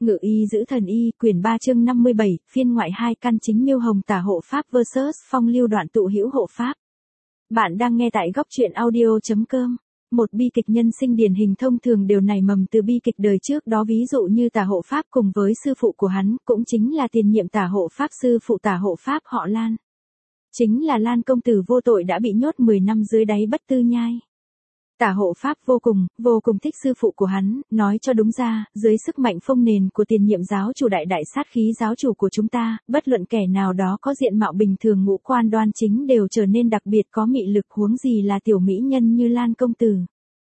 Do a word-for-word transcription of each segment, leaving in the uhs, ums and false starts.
Ngự y giữ thần y, quyển ba chương năm mươi bảy, phiên ngoại hai, căn chính Miêu Hồng tả hộ pháp versus phong lưu đoạn tụ hữu hộ pháp. Bạn đang nghe tại góc truyện audio chấm com. Một bi kịch nhân sinh điển hình thông thường đều nảy mầm từ bi kịch đời trước đó, ví dụ như tả hộ pháp cùng với sư phụ của hắn, cũng chính là tiền nhiệm tả hộ pháp sư phụ tả hộ pháp họ Lan. Chính là Lan công tử vô tội đã bị nhốt mười năm dưới đáy Bất Tư Nhai. Tả hộ pháp vô cùng, vô cùng thích sư phụ của hắn, nói cho đúng ra, dưới sức mạnh phong nền của tiền nhiệm giáo chủ đại đại sát khí giáo chủ của chúng ta, bất luận kẻ nào đó có diện mạo bình thường ngũ quan đoan chính đều trở nên đặc biệt có mị lực, huống gì là tiểu mỹ nhân như Lan công tử.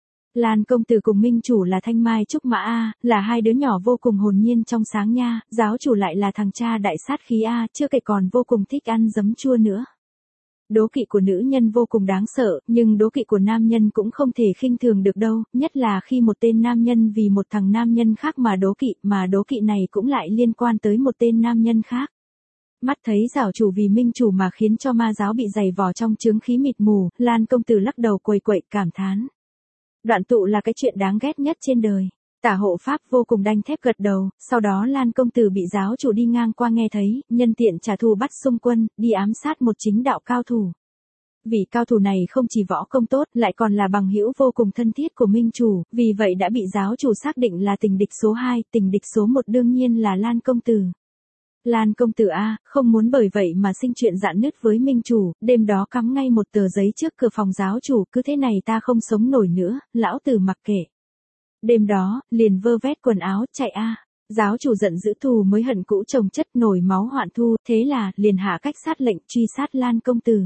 Lan công tử cùng minh chủ là Thanh Mai Trúc Mã A, là hai đứa nhỏ vô cùng hồn nhiên trong sáng nha, giáo chủ lại là thằng cha đại sát khí A, chưa kể còn vô cùng thích ăn giấm chua nữa. Đố kỵ của nữ nhân vô cùng đáng sợ, nhưng đố kỵ của nam nhân cũng không thể khinh thường được đâu, nhất là khi một tên nam nhân vì một thằng nam nhân khác mà đố kỵ, mà đố kỵ này cũng lại liên quan tới một tên nam nhân khác. Mắt thấy giáo chủ vì minh chủ mà khiến cho ma giáo bị dày vò trong chướng khí mịt mù, Lan công tử lắc đầu quầy quậy cảm thán. Đoạn tụ là cái chuyện đáng ghét nhất trên đời. Tả hộ pháp vô cùng đanh thép gật đầu, sau đó Lan công tử bị giáo chủ đi ngang qua nghe thấy, nhân tiện trả thù bắt xung quân, đi ám sát một chính đạo cao thủ. Vì cao thủ này không chỉ võ công tốt, lại còn là bằng hữu vô cùng thân thiết của minh chủ, vì vậy đã bị giáo chủ xác định là tình địch số hai, tình địch số một đương nhiên là Lan công tử. Lan công tử A, không muốn bởi vậy mà sinh chuyện rạn nứt với minh chủ, đêm đó cắm ngay một tờ giấy trước cửa phòng giáo chủ, cứ thế này ta không sống nổi nữa, lão tử mặc kệ. Đêm đó, liền vơ vét quần áo, chạy A. Giáo chủ giận dữ thù mới hận cũ chồng chất nổi máu hoạn thu, thế là, liền hạ cách sát lệnh truy sát Lan công tử.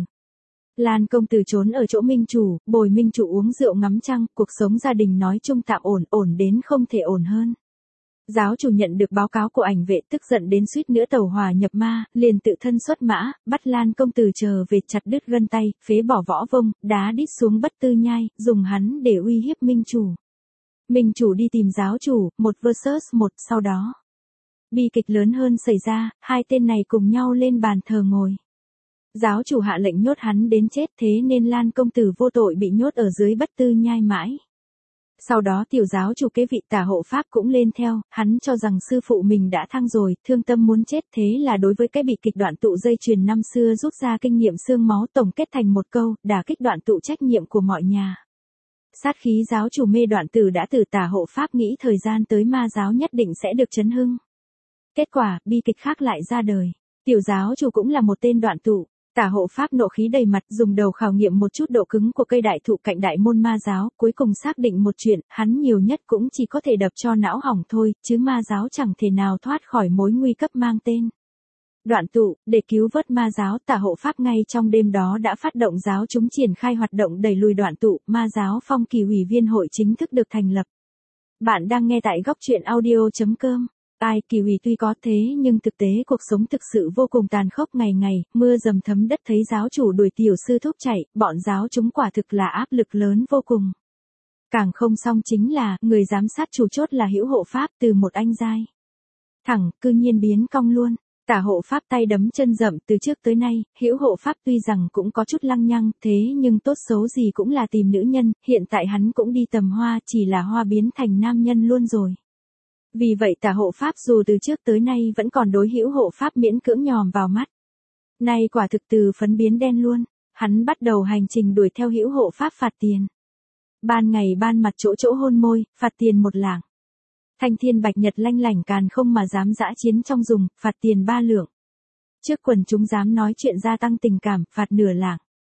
Lan công tử trốn ở chỗ minh chủ, bồi minh chủ uống rượu ngắm trăng, cuộc sống gia đình nói chung tạm ổn, ổn đến không thể ổn hơn. Giáo chủ nhận được báo cáo của ảnh vệ tức giận đến suýt nữa tẩu hỏa nhập ma, liền tự thân xuất mã, bắt Lan công tử trở về chặt đứt gân tay, phế bỏ võ vông, đá đít xuống Bất Tư Nhai, dùng hắn để uy hiếp minh chủ. Minh chủ đi tìm giáo chủ, một versus một, sau đó. Bi kịch lớn hơn xảy ra, hai tên này cùng nhau lên bàn thờ ngồi. Giáo chủ hạ lệnh nhốt hắn đến chết, thế nên Lan công tử vô tội bị nhốt ở dưới Bất Tư Nhai mãi. Sau đó tiểu giáo chủ kế vị tả hộ pháp cũng lên theo, hắn cho rằng sư phụ mình đã thăng rồi, thương tâm muốn chết, thế là đối với cái bị kịch đoạn tụ dây chuyền năm xưa rút ra kinh nghiệm xương máu tổng kết thành một câu, đả kích đoạn tụ trách nhiệm của mọi nhà. Sát khí giáo chủ mê đoạn tử đã từ tả hộ pháp nghĩ thời gian tới ma giáo nhất định sẽ được chấn hưng. Kết quả, bi kịch khác lại ra đời. Tiểu giáo chủ cũng là một tên đoạn tụ. Tả hộ pháp nộ khí đầy mặt, dùng đầu khảo nghiệm một chút độ cứng của cây đại thụ cạnh đại môn ma giáo, cuối cùng xác định một chuyện, hắn nhiều nhất cũng chỉ có thể đập cho não hỏng thôi, chứ ma giáo chẳng thể nào thoát khỏi mối nguy cấp mang tên đoạn tụ. Để cứu vớt ma giáo, tả hộ pháp ngay trong đêm đó đã phát động giáo chúng triển khai hoạt động đẩy lùi đoạn tụ, ma giáo phong kỳ ủy viên hội chính thức được thành lập. Bạn đang nghe tại góc truyện audio chấm com. Ai kỳ ủy tuy có thế nhưng thực tế cuộc sống thực sự vô cùng tàn khốc, ngày ngày, mưa dầm thấm đất thấy giáo chủ đuổi tiểu sư thúc chạy, bọn giáo chúng quả thực là áp lực lớn vô cùng. Càng không xong chính là, người giám sát chủ chốt là hữu hộ pháp từ một anh giai thẳng, cư nhiên biến cong luôn. Tả hộ pháp tay đấm chân rậm, từ trước tới nay, hữu hộ pháp tuy rằng cũng có chút lăng nhăng, thế nhưng tốt xấu gì cũng là tìm nữ nhân, hiện tại hắn cũng đi tầm hoa, chỉ là hoa biến thành nam nhân luôn rồi. Vì vậy tả hộ pháp dù từ trước tới nay vẫn còn đối hữu hộ pháp miễn cưỡng nhòm vào mắt. Nay quả thực từ phấn biến đen luôn, hắn bắt đầu hành trình đuổi theo hữu hộ pháp phạt tiền. Ban ngày ban mặt chỗ chỗ hôn môi, phạt tiền một lạng. Thanh thiên bạch nhật lanh lảnh càn không mà dám dã chiến trong dùng, phạt tiền ba lượng. Trước quần chúng dám nói chuyện gia tăng tình cảm, phạt nửa lạng.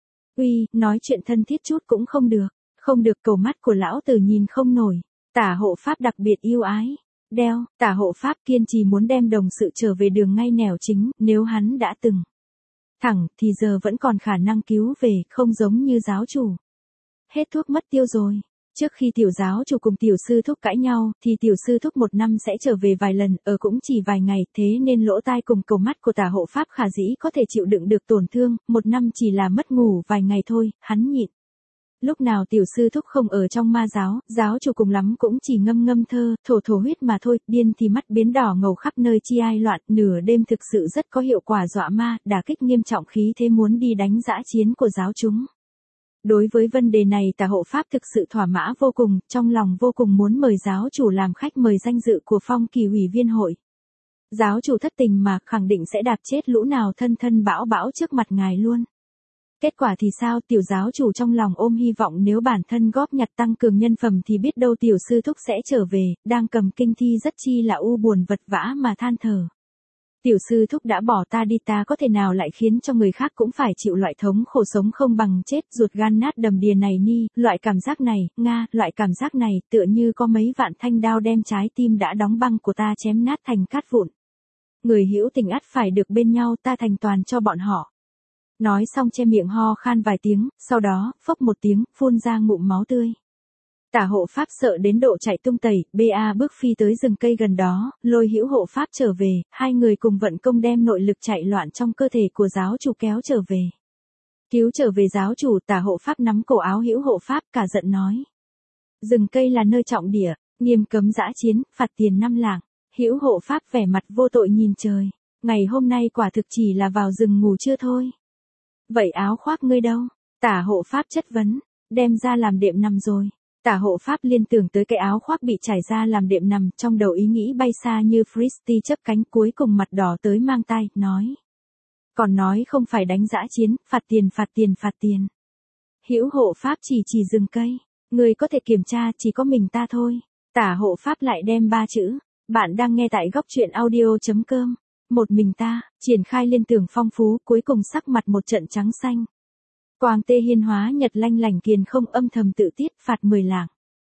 Uy, nói chuyện thân thiết chút cũng không được, không được, cầu mắt của lão tử nhìn không nổi. Tả hộ pháp đặc biệt yêu ái. Đeo, tả hộ pháp kiên trì muốn đem đồng sự trở về đường ngay nẻo chính, nếu hắn đã từng thẳng, thì giờ vẫn còn khả năng cứu về, không giống như giáo chủ. Hết thuốc mất tiêu rồi. Trước khi tiểu giáo chủ cùng tiểu sư thúc cãi nhau, thì tiểu sư thúc một năm sẽ trở về vài lần, ở cũng chỉ vài ngày, thế nên lỗ tai cùng cầu mắt của tả hộ pháp khả dĩ có thể chịu đựng được tổn thương, một năm chỉ là mất ngủ vài ngày thôi, hắn nhịn. Lúc nào tiểu sư thúc không ở trong ma giáo, giáo chủ cùng lắm cũng chỉ ngâm ngâm thơ, thổ thổ huyết mà thôi, điên thì mắt biến đỏ ngầu khắp nơi chi ai loạn, nửa đêm thực sự rất có hiệu quả dọa ma, đả kích nghiêm trọng khí thế muốn đi đánh dã chiến của giáo chúng. Đối với vấn đề này tả hộ pháp thực sự thỏa mãn vô cùng, trong lòng vô cùng muốn mời giáo chủ làm khách mời danh dự của Phong Kỳ ủy viên hội. Giáo chủ thất tình mà khẳng định sẽ đạp chết lũ nào thân thân bão bão trước mặt ngài luôn. Kết quả thì sao, tiểu giáo chủ trong lòng ôm hy vọng nếu bản thân góp nhặt tăng cường nhân phẩm thì biết đâu tiểu sư thúc sẽ trở về, đang cầm kinh thi rất chi là u buồn vật vã mà than thở. Tiểu sư thúc đã bỏ ta đi, ta có thể nào lại khiến cho người khác cũng phải chịu loại thống khổ sống không bằng chết, ruột gan nát đầm đìa này ni, loại cảm giác này, Nga, loại cảm giác này tựa như có mấy vạn thanh đao đem trái tim đã đóng băng của ta chém nát thành cát vụn. Người hữu tình ắt phải được bên nhau, ta thành toàn cho bọn họ. Nói xong che miệng ho khan vài tiếng, sau đó, phốc một tiếng, phun ra ngụm máu tươi. Tả hộ pháp sợ đến độ chạy tung tẩy, ba bước phi tới rừng cây gần đó, lôi hữu hộ pháp trở về, hai người cùng vận công đem nội lực chạy loạn trong cơ thể của giáo chủ kéo trở về. Cứu trở về giáo chủ, tả hộ pháp nắm cổ áo hữu hộ pháp cả giận nói. Rừng cây là nơi trọng địa, nghiêm cấm dã chiến, phạt tiền năm lạng. Hữu hộ pháp vẻ mặt vô tội nhìn trời, ngày hôm nay quả thực chỉ là vào rừng ngủ chưa thôi. Vậy áo khoác ngươi đâu? Tả hộ pháp chất vấn, đem ra làm đệm nằm rồi. Tả hộ pháp liên tưởng tới cái áo khoác bị trải ra làm đệm nằm, trong đầu ý nghĩ bay xa như frisbee chấp cánh, cuối cùng mặt đỏ tới mang tai, nói. Còn nói không phải đánh dã chiến, phạt tiền phạt tiền phạt tiền. Hữu hộ pháp chỉ chỉ rừng cây, người có thể kiểm tra chỉ có mình ta thôi. Tả hộ pháp lại đem ba chữ. Bạn đang nghe tại góc truyện audio.com. Một mình ta, triển khai liên tưởng phong phú, cuối cùng sắc mặt một trận trắng xanh. Quang tê hiên hóa nhật lanh lành kiền không âm thầm tự tiết phạt mười lạng.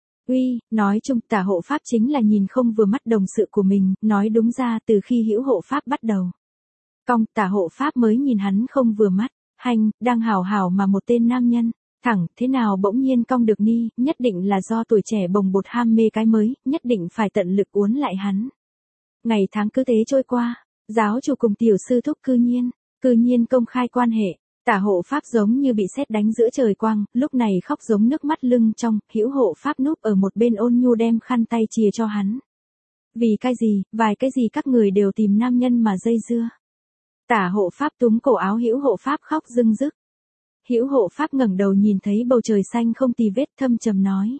Uy, nói chung tả hộ pháp chính là nhìn không vừa mắt đồng sự của mình, nói đúng ra từ khi hữu hộ pháp bắt đầu. Cong tả hộ pháp mới nhìn hắn không vừa mắt, hành, đang hào hào mà một tên nam nhân. Thẳng, thế nào bỗng nhiên cong được ni, nhất định là do tuổi trẻ bồng bột ham mê cái mới, nhất định phải tận lực uốn lại hắn. Ngày tháng cứ thế trôi qua, giáo chủ cùng tiểu sư thúc cư nhiên, cư nhiên công khai quan hệ, tả hộ pháp giống như bị sét đánh giữa trời quang, lúc này khóc giống nước mắt lưng trong, hữu hộ pháp núp ở một bên ôn nhu đem khăn tay chìa cho hắn. Vì cái gì, vài cái gì các người đều tìm nam nhân mà dây dưa. Tả hộ pháp túm cổ áo hữu hộ pháp khóc rưng rức. Hữu hộ pháp ngẩng đầu nhìn thấy bầu trời xanh không tì vết, thâm trầm nói.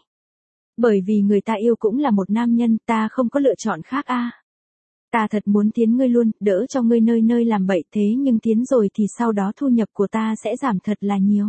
Bởi vì người ta yêu cũng là một nam nhân, ta không có lựa chọn khác a. Ta thật muốn tiến ngươi luôn, đỡ cho ngươi nơi nơi làm bậy, thế nhưng tiến rồi thì sau đó thu nhập của ta sẽ giảm thật là nhiều.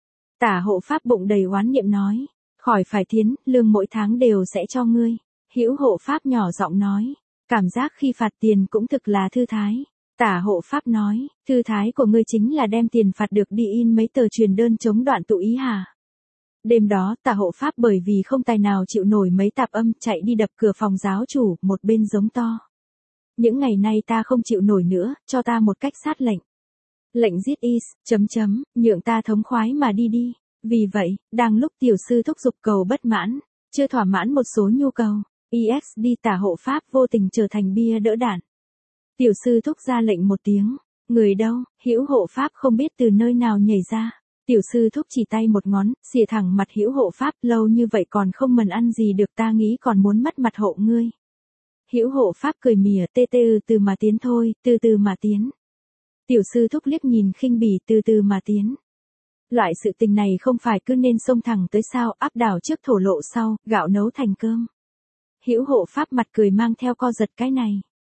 Tả hộ pháp bụng đầy oán niệm nói. Khỏi phải tiến, lương mỗi tháng đều sẽ cho ngươi. Hữu hộ pháp nhỏ giọng nói. Cảm giác khi phạt tiền cũng thực là thư thái. Tả hộ pháp nói, thư thái của ngươi chính là đem tiền phạt được đi in mấy tờ truyền đơn chống đoạn tụ ý hả? Đêm đó, tả hộ pháp bởi vì không tài nào chịu nổi mấy tạp âm chạy đi đập cửa phòng giáo chủ, một bên giống to. Những ngày nay ta không chịu nổi nữa, cho ta một cách sát lệnh. Lệnh giết is, chấm chấm, nhượng ta thống khoái mà đi đi. Vì vậy, đang lúc tiểu sư thúc giục cầu bất mãn, chưa thỏa mãn một số nhu cầu, exd tả hộ pháp vô tình trở thành bia đỡ đạn. Tiểu sư thúc ra lệnh một tiếng, người đâu, hữu hộ pháp không biết từ nơi nào nhảy ra. Tiểu sư thúc chỉ tay một ngón, xìa thẳng mặt hữu hộ pháp, lâu như vậy còn không mần ăn gì được, ta nghĩ còn muốn mất mặt hộ ngươi. Hữu hộ pháp cười mỉa, tê tê từ mà tiến thôi, từ từ mà tiến. Tiểu sư thúc liếc nhìn khinh bỉ, từ từ mà tiến. Loại sự tình này không phải cứ nên xông thẳng tới sao, áp đảo trước thổ lộ sau, gạo nấu thành cơm. Hữu hộ pháp mặt cười mang theo co giật cái này.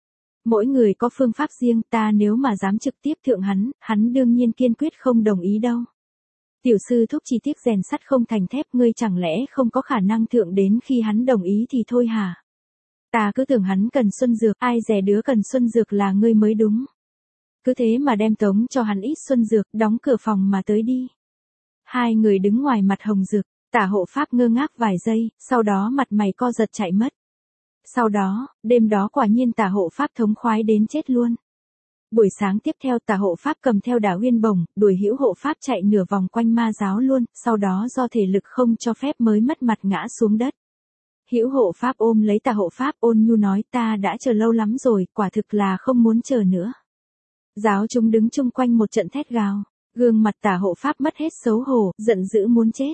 Mỗi người có phương pháp riêng, ta nếu mà dám trực tiếp thượng hắn, hắn đương nhiên kiên quyết không đồng ý đâu. Tiểu sư thúc chỉ tiếc rèn sắt không thành thép, ngươi chẳng lẽ không có khả năng thượng đến khi hắn đồng ý thì thôi hả? Ta cứ tưởng hắn cần xuân dược, ai dè đứa cần xuân dược là ngươi mới đúng. Cứ thế mà đem tống cho hắn ít xuân dược, đóng cửa phòng mà tới đi. Hai người đứng ngoài mặt hồng rực, tả hộ pháp ngơ ngác vài giây, sau đó mặt mày co giật chạy mất. Sau đó, đêm đó quả nhiên tả hộ pháp thống khoái đến chết luôn. Buổi sáng tiếp theo tả hộ pháp cầm theo đà huyên bổng, đuổi hữu hộ pháp chạy nửa vòng quanh ma giáo luôn, sau đó do thể lực không cho phép mới mất mặt ngã xuống đất. Hữu hộ pháp ôm lấy tả hộ pháp ôn nhu nói, ta đã chờ lâu lắm rồi, quả thực là không muốn chờ nữa. Giáo chúng đứng chung quanh một trận thét gào, gương mặt tả hộ pháp mất hết xấu hổ, giận dữ muốn chết.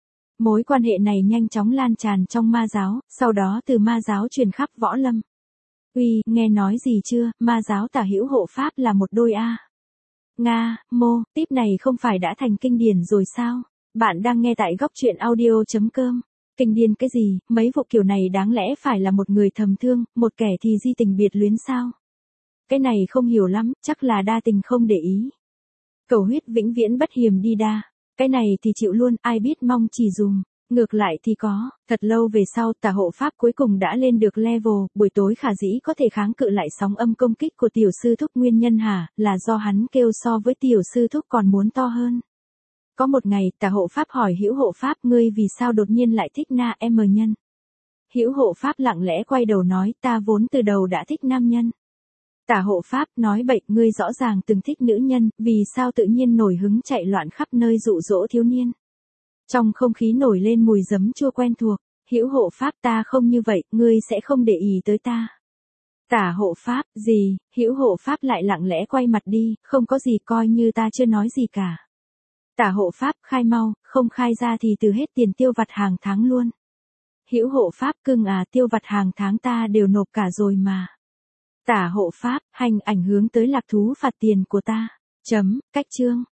Mối quan hệ này nhanh chóng lan tràn trong ma giáo, sau đó từ ma giáo truyền khắp võ lâm. Uy, nghe nói gì chưa, ma giáo tả hữu hộ pháp là một đôi a. Nga, mô, tiếp này không phải đã thành kinh điển rồi sao? Bạn đang nghe tại góc truyện audio.com. Kinh điên cái gì, mấy vụ kiểu này đáng lẽ phải là một người thầm thương, một kẻ thì di tình biệt luyến sao? Cái này không hiểu lắm, chắc là đa tình không để ý. Cầu huyết vĩnh viễn bất hiềm đi đa. Cái này thì chịu luôn, ai biết mong chỉ dùm. Ngược lại thì có, thật lâu về sau tà hộ pháp cuối cùng đã lên được level, buổi tối khả dĩ có thể kháng cự lại sóng âm công kích của tiểu sư thúc nguyên nhân hả, là do hắn kêu so với tiểu sư thúc còn muốn to hơn. Có một ngày, tà hộ pháp hỏi hữu hộ pháp ngươi vì sao đột nhiên lại thích na em nhân. Hữu hộ pháp lặng lẽ quay đầu nói ta vốn từ đầu đã thích nam nhân. Tà hộ pháp nói bậy ngươi rõ ràng từng thích nữ nhân, vì sao tự nhiên nổi hứng chạy loạn khắp nơi dụ dỗ thiếu niên. Trong không khí nổi lên mùi giấm chua quen thuộc, hữu hộ pháp ta không như vậy, ngươi sẽ không để ý tới ta. Tả hộ pháp, gì, hữu hộ pháp lại lặng lẽ quay mặt đi, không có gì coi như ta chưa nói gì cả. Tả hộ pháp khai mau, không khai ra thì từ hết tiền tiêu vặt hàng tháng luôn. Hữu hộ pháp cưng à tiêu vặt hàng tháng ta đều nộp cả rồi mà. Tả hộ pháp, hành ảnh hướng tới lạc thú phạt tiền của ta. Chấm, cách chương.